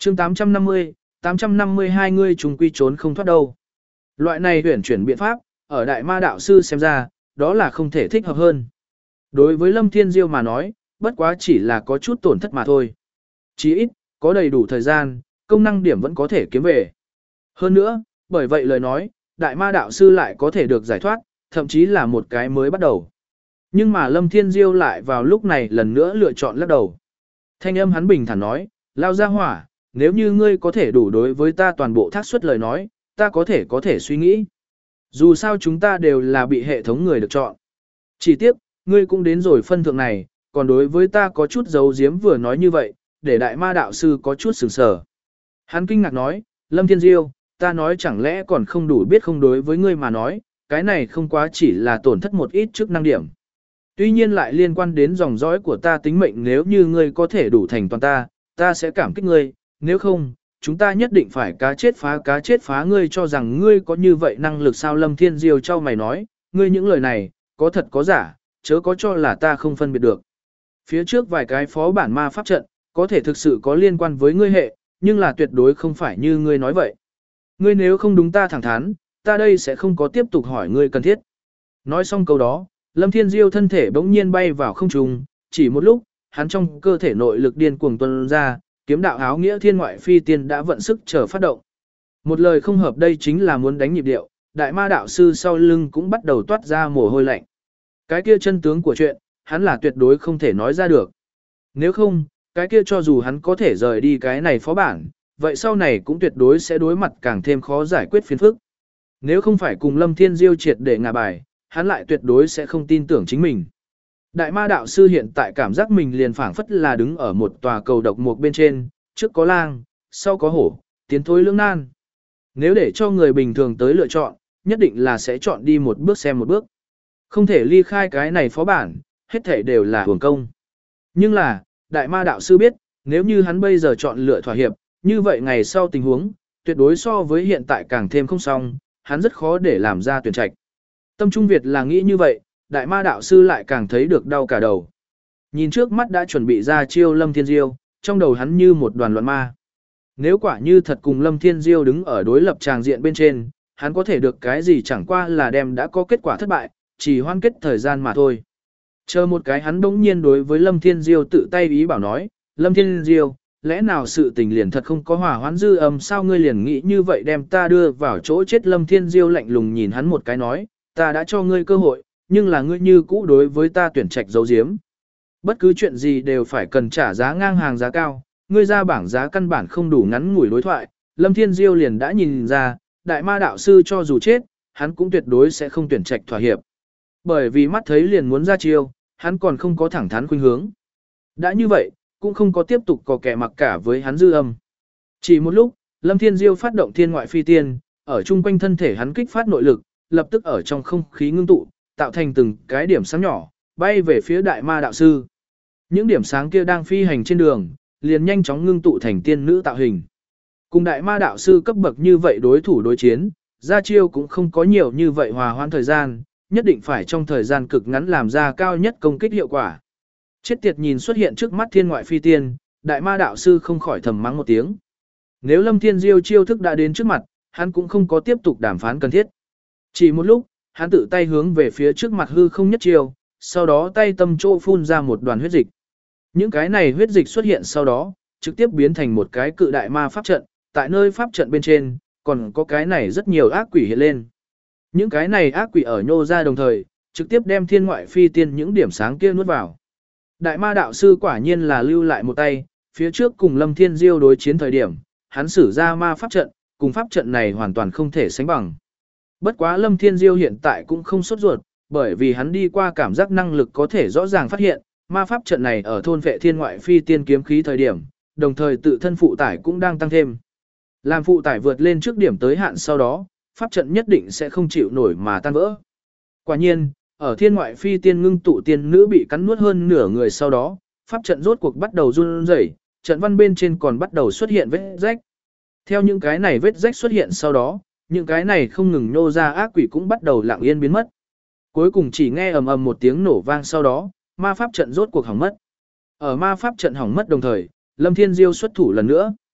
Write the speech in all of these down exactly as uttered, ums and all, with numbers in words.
chương tám trăm năm mươi, tám trăm năm mươi hai ngươi trùng quy trốn không thoát đâu. Loại này huyển chuyển biện pháp, ở đại ma đạo sư xem ra, đó là không thể thích hợp hơn. Đối với Lâm Thiên Diêu mà nói, bất quá chỉ là có chút tổn thất mà thôi. Chí ít, có đầy đủ thời gian, công năng điểm vẫn có thể kiếm về. Hơn nữa, bởi vậy lời nói, đại ma đạo sư lại có thể được giải thoát, thậm chí là một cái mới bắt đầu. Nhưng mà Lâm Thiên Diêu lại vào lúc này lần nữa lựa chọn lắc đầu. Thanh âm hắn bình thản nói, lao ra hỏa, nếu như ngươi có thể đủ đối với ta toàn bộ thác suất lời nói, ta có thể có thể suy nghĩ. Dù sao chúng ta đều là bị hệ thống người được chọn. Chỉ tiếc, ngươi cũng đến rồi phân thượng này, còn đối với ta có chút giấu giếm vừa nói như vậy, để đại ma đạo sư có chút sừng sờ. Hắn kinh ngạc nói, Lâm Thiên Diêu, ta nói chẳng lẽ còn không đủ biết không đối với ngươi mà nói, cái này không quá chỉ là tổn thất một ít chức năng điểm. Tuy nhiên lại liên quan đến dòng dõi của ta tính mệnh, nếu như ngươi có thể đủ thành toàn ta, ta sẽ cảm kích ngươi, nếu không, chúng ta nhất định phải cá chết phá cá chết phá. Ngươi cho rằng ngươi có như vậy năng lực sao? Lâm Thiên Diêu cho mày nói, ngươi những lời này, có thật có giả, chớ có cho là ta không phân biệt được. Phía trước vài cái phó bản ma pháp trận, có thể thực sự có liên quan với ngươi hệ, nhưng là tuyệt đối không phải như ngươi nói vậy. Ngươi nếu không đúng ta thẳng thắn, ta đây sẽ không có tiếp tục hỏi ngươi cần thiết. Nói xong câu đó, Lâm Thiên Diêu thân thể bỗng nhiên bay vào không trung, chỉ một lúc, hắn trong cơ thể nội lực điên cuồng tuôn ra, kiếm đạo áo nghĩa thiên ngoại phi tiên đã vận sức chờ phát động. Một lời không hợp đây chính là muốn đánh nhịp điệu, đại ma đạo sư sau lưng cũng bắt đầu toát ra mồ hôi lạnh. Cái kia chân tướng của chuyện, hắn là tuyệt đối không thể nói ra được. Nếu không, cái kia cho dù hắn có thể rời đi cái này phó bản, vậy sau này cũng tuyệt đối sẽ đối mặt càng thêm khó giải quyết phiền phức. Nếu không phải cùng Lâm Thiên Diêu triệt để ngả bài, hắn lại tuyệt đối sẽ không tin tưởng chính mình. Đại ma đạo sư hiện tại cảm giác mình liền phảng phất là đứng ở một tòa cầu độc mục bên trên, trước có lang, sau có hổ, tiến thối lưỡng nan. Nếu để cho người bình thường tới lựa chọn, nhất định là sẽ chọn đi một bước xem một bước. Không thể ly khai cái này phó bản, hết thể đều là hưởng công. Nhưng là, đại ma đạo sư biết, nếu như hắn bây giờ chọn lựa thỏa hiệp, như vậy ngày sau tình huống, tuyệt đối so với hiện tại càng thêm không xong, hắn rất khó để làm ra tuyển trạch. Tâm Trung Việt là nghĩ như vậy, đại ma đạo sư lại càng thấy được đau cả đầu. Nhìn trước mắt đã chuẩn bị ra chiêu Lâm Thiên Diêu, trong đầu hắn như một đoàn loạn ma. Nếu quả như thật cùng Lâm Thiên Diêu đứng ở đối lập tràng diện bên trên, hắn có thể được cái gì chẳng qua là đem đã có kết quả thất bại, chỉ hoan kết thời gian mà thôi. Chờ một cái hắn đống nhiên đối với Lâm Thiên Diêu tự tay ý bảo nói, Lâm Thiên Diêu, lẽ nào sự tình liền thật không có hòa hoãn dư âm sao ngươi liền nghĩ như vậy đem ta đưa vào chỗ chết? Lâm Thiên Diêu lạnh lùng nhìn hắn một cái nói, ta đã cho ngươi cơ hội, nhưng là ngươi như cũ đối với ta tuyển trạch giấu giếm. Bất cứ chuyện gì đều phải cần trả giá ngang hàng giá cao, ngươi ra bảng giá căn bản không đủ ngắn ngủi đối thoại. Lâm Thiên Diêu liền đã nhìn ra, đại ma đạo sư cho dù chết, hắn cũng tuyệt đối sẽ không tuyển trạch thỏa hiệp. Bởi vì mắt thấy liền muốn ra chiêu, hắn còn không có thẳng thắn khuynh hướng. Đã như vậy, cũng không có tiếp tục có kẻ mặc cả với hắn dư âm. Chỉ một lúc, Lâm Thiên Diêu phát động thiên ngoại phi tiên, ở chung quanh thân thể hắn kích phát nội lực, lập tức ở trong không khí ngưng tụ, tạo thành từng cái điểm sáng nhỏ, bay về phía đại ma đạo sư. Những điểm sáng kia đang phi hành trên đường, liền nhanh chóng ngưng tụ thành tiên nữ tạo hình. Cùng đại ma đạo sư cấp bậc như vậy đối thủ đối chiến, ra chiêu cũng không có nhiều như vậy hòa hoãn thời gian, nhất định phải trong thời gian cực ngắn làm ra cao nhất công kích hiệu quả. Chết tiệt nhìn xuất hiện trước mắt thiên ngoại phi tiên, đại ma đạo sư không khỏi thầm mắng một tiếng. Nếu Lâm Thiên Diêu chiêu thức đã đến trước mặt, hắn cũng không có tiếp tục đàm phán cần thiết. Chỉ một lúc, hắn tự tay hướng về phía trước mặt hư không nhất chiêu, sau đó tay tâm chỗ phun ra một đoàn huyết dịch. Những cái này huyết dịch xuất hiện sau đó, trực tiếp biến thành một cái cự đại ma pháp trận, tại nơi pháp trận bên trên, còn có cái này rất nhiều ác quỷ hiện lên. Những cái này ác quỷ ở nhô ra đồng thời, trực tiếp đem thiên ngoại phi tiên những điểm sáng kia nuốt vào. Đại ma đạo sư quả nhiên là lưu lại một tay, phía trước cùng Lâm Thiên Diêu đối chiến thời điểm, hắn sử ra ma pháp trận, cùng pháp trận này hoàn toàn không thể sánh bằng. Bất quá Lâm Thiên Diêu hiện tại cũng không sốt ruột, bởi vì hắn đi qua cảm giác năng lực có thể rõ ràng phát hiện, ma pháp trận này ở thôn vệ thiên ngoại phi tiên kiếm khí thời điểm, đồng thời tự thân phụ tải cũng đang tăng thêm. Làm phụ tải vượt lên trước điểm tới hạn sau đó, pháp trận nhất định sẽ không chịu nổi mà tan vỡ. Quả nhiên, ở thiên ngoại phi tiên ngưng tụ tiên nữ bị cắn nuốt hơn nửa người sau đó, pháp trận rốt cuộc bắt đầu run rẩy, trận văn bên trên còn bắt đầu xuất hiện vết rách. Theo những cái này vết rách xuất hiện sau đó, những cái này không ngừng nhô ra ác quỷ cũng bắt đầu lặng yên biến mất. Cuối cùng chỉ nghe ầm ầm một tiếng nổ vang sau đó, ma pháp trận rốt cuộc hỏng mất. Ở ma pháp trận hỏng mất đồng thời, Lâm Thiên Diêu xuất thủ lần nữa.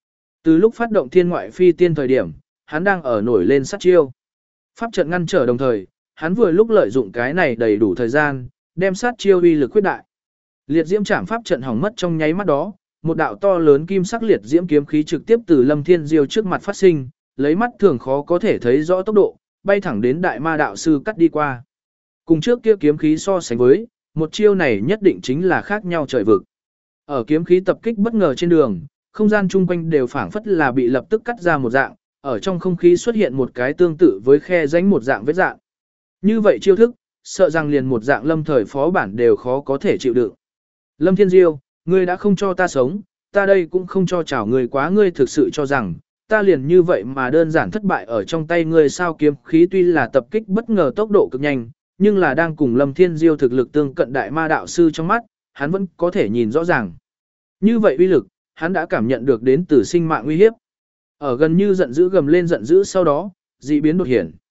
Từ lúc phát động thiên ngoại phi tiên thời điểm, hắn đang ở nổi lên sát chiêu. Pháp trận ngăn trở đồng thời, hắn vừa lúc lợi dụng cái này đầy đủ thời gian, đem sát chiêu uy lực khuyết đại. Liệt diễm trảm pháp trận hỏng mất trong nháy mắt đó, một đạo to lớn kim sắc liệt diễm kiếm khí trực tiếp từ Lâm Thiên Diêu trước mặt phát sinh, lấy mắt thường khó có thể thấy rõ tốc độ, bay thẳng đến đại ma đạo sư cắt đi qua. Cùng trước kia kiếm khí so sánh với, một chiêu này nhất định chính là khác nhau trời vực. Ở kiếm khí tập kích bất ngờ trên đường, không gian chung quanh đều phảng phất là bị lập tức cắt ra một dạng, ở trong không khí xuất hiện một cái tương tự với khe rãnh một dạng vết dạng. Như vậy chiêu thức, sợ rằng liền một dạng lâm thời phó bản đều khó có thể chịu đựng. Lâm Thiên Diêu, ngươi đã không cho ta sống, ta đây cũng không cho chào ngươi quá, ngươi thực sự cho rằng, ta liền như vậy mà đơn giản thất bại ở trong tay ngươi sao? Kiếm khí tuy là tập kích bất ngờ tốc độ cực nhanh, nhưng là đang cùng Lâm Thiên Diêu thực lực tương cận đại ma đạo sư trong mắt, hắn vẫn có thể nhìn rõ ràng. Như vậy uy lực, hắn đã cảm nhận được đến từ sinh mạng uy hiếp. Ở gần như giận dữ gầm lên giận dữ sau đó, dị biến đột hiện.